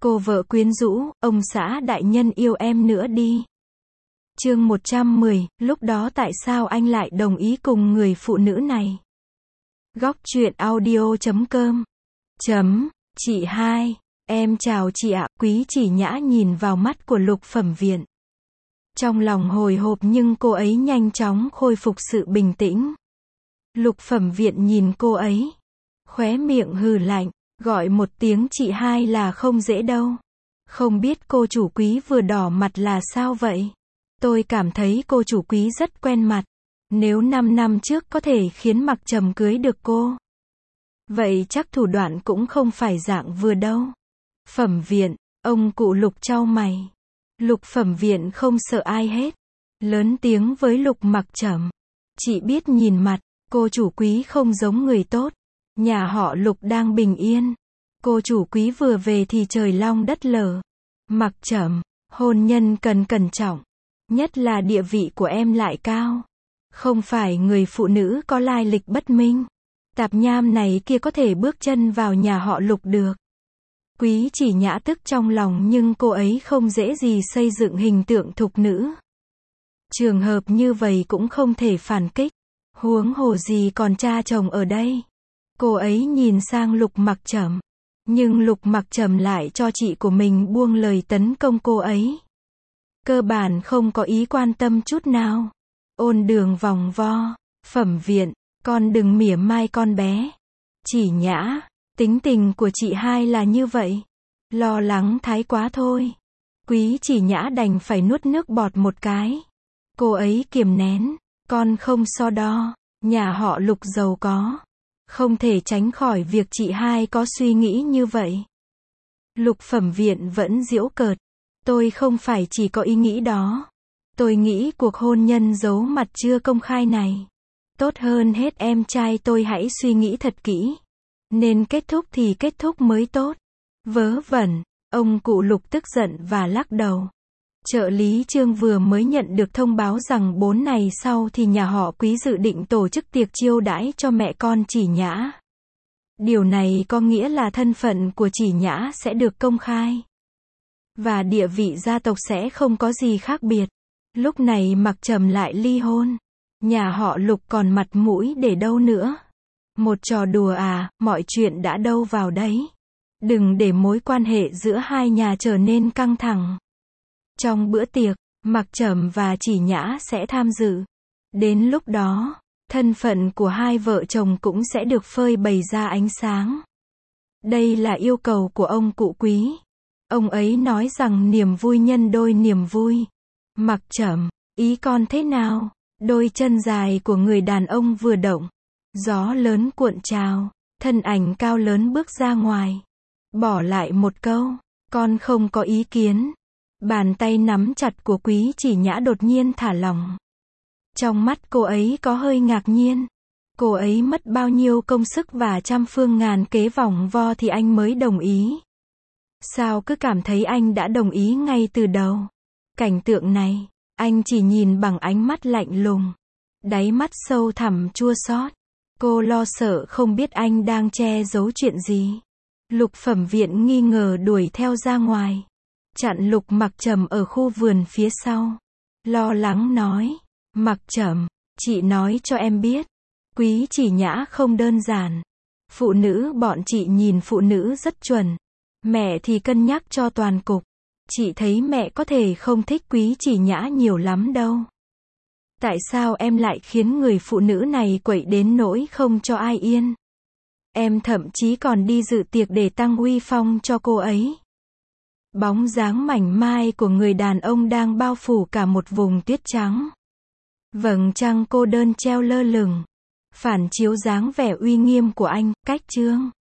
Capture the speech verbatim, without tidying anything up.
Cô vợ quyến rũ, ông xã đại nhân yêu em nữa đi. Chương một trăm mười, lúc đó tại sao anh lại đồng ý cùng người phụ nữ này? Góc truyện audio chấm com chấm, chị hai, em chào chị ạ, Quý Chỉ Nhã nhìn vào mắt của Lục Phẩm Viện. Trong lòng hồi hộp nhưng cô ấy nhanh chóng khôi phục sự bình tĩnh. Lục Phẩm Viện nhìn cô ấy, khóe miệng hừ lạnh, gọi một tiếng chị hai là không dễ đâu. Không biết cô chủ Quý vừa đỏ mặt là sao vậy? Tôi cảm thấy cô chủ Quý rất quen mặt. Nếu năm năm trước có thể khiến Mặc Trầm cưới được cô, vậy chắc thủ đoạn cũng không phải dạng vừa đâu. Phẩm Viện, ông cụ Lục chau mày. Lục Phẩm Viện không sợ ai hết. Lớn tiếng với Lục Mặc Trầm. Chị biết nhìn mặt, cô chủ Quý không giống người tốt. Nhà họ Lục đang bình yên. Cô chủ Quý vừa về thì trời long đất lở. Mặc Trầm, hôn nhân cần cẩn trọng. Nhất là địa vị của em lại cao. Không phải người phụ nữ có lai lịch bất minh. Tạp nham này kia có thể bước chân vào nhà họ Lục được. Quý Chỉ Nhã tức trong lòng nhưng cô ấy không dễ gì xây dựng hình tượng thục nữ. Trường hợp như vậy cũng không thể phản kích. Huống hồ gì còn cha chồng ở đây. Cô ấy nhìn sang Lục Mặc Trầm. Nhưng Lục Mặc Trầm lại cho chị của mình buông lời tấn công cô ấy. Cơ bản không có ý quan tâm chút nào. Ôn đường vòng vo. Phẩm Viện, con đừng mỉa mai con bé. Chỉ Nhã, tính tình của chị hai là như vậy. Lo lắng thái quá thôi. Quý Chỉ Nhã đành phải nuốt nước bọt một cái. Cô ấy kiềm nén. Con không so đo. Nhà họ Lục giàu có. Không thể tránh khỏi việc chị hai có suy nghĩ như vậy. Lục Phẩm Viện vẫn giễu cợt. Tôi không phải chỉ có ý nghĩ đó. Tôi nghĩ cuộc hôn nhân giấu mặt chưa công khai này. Tốt hơn hết em trai tôi hãy suy nghĩ thật kỹ. Nên kết thúc thì kết thúc mới tốt. Vớ vẩn, ông cụ Lục tức giận và lắc đầu. Trợ lý Trương vừa mới nhận được thông báo rằng bốn ngày sau thì nhà họ Quý dự định tổ chức tiệc chiêu đãi cho mẹ con Chỉ Nhã. Điều này có nghĩa là thân phận của Chỉ Nhã sẽ được công khai. Và địa vị gia tộc sẽ không có gì khác biệt. Lúc này Mặc Trầm lại ly hôn. Nhà họ Lục còn mặt mũi để đâu nữa. Một trò đùa à, mọi chuyện đã đâu vào đấy. Đừng để mối quan hệ giữa hai nhà trở nên căng thẳng. Trong bữa tiệc, Mặc Trầm và Chỉ Nhã sẽ tham dự. Đến lúc đó, thân phận của hai vợ chồng cũng sẽ được phơi bày ra ánh sáng. Đây là yêu cầu của ông cụ Quý. Ông ấy nói rằng niềm vui nhân đôi niềm vui. Mặc Trầm, ý con thế nào? Đôi chân dài của người đàn ông vừa động. Gió lớn cuộn trào, thân ảnh cao lớn bước ra ngoài. Bỏ lại một câu, con không có ý kiến. Bàn tay nắm chặt của Quý Chỉ Nhã đột nhiên thả lỏng. Trong mắt cô ấy có hơi ngạc nhiên. Cô ấy mất bao nhiêu công sức và trăm phương ngàn kế vòng vo thì anh mới đồng ý. Sao cứ cảm thấy anh đã đồng ý ngay từ đầu. Cảnh tượng này, anh chỉ nhìn bằng ánh mắt lạnh lùng. Đáy mắt sâu thẳm chua xót. Cô lo sợ không biết anh đang che giấu chuyện gì. Lục Phẩm Viện nghi ngờ đuổi theo ra ngoài. Chặn Lục Mặc Trầm ở khu vườn phía sau. Lo lắng nói. Mặc Trầm, chị nói cho em biết. Quý Chỉ Nhã không đơn giản. Phụ nữ bọn chị nhìn phụ nữ rất chuẩn. Mẹ thì cân nhắc cho toàn cục. Chị thấy mẹ có thể không thích Quý Chỉ Nhã nhiều lắm đâu. Tại sao em lại khiến người phụ nữ này quậy đến nỗi không cho ai yên? Em thậm chí còn đi dự tiệc để tăng uy phong cho cô ấy. Bóng dáng mảnh mai của người đàn ông đang bao phủ cả một vùng tuyết trắng. Vầng trăng cô đơn treo lơ lửng. Phản chiếu dáng vẻ uy nghiêm của anh, cách trương.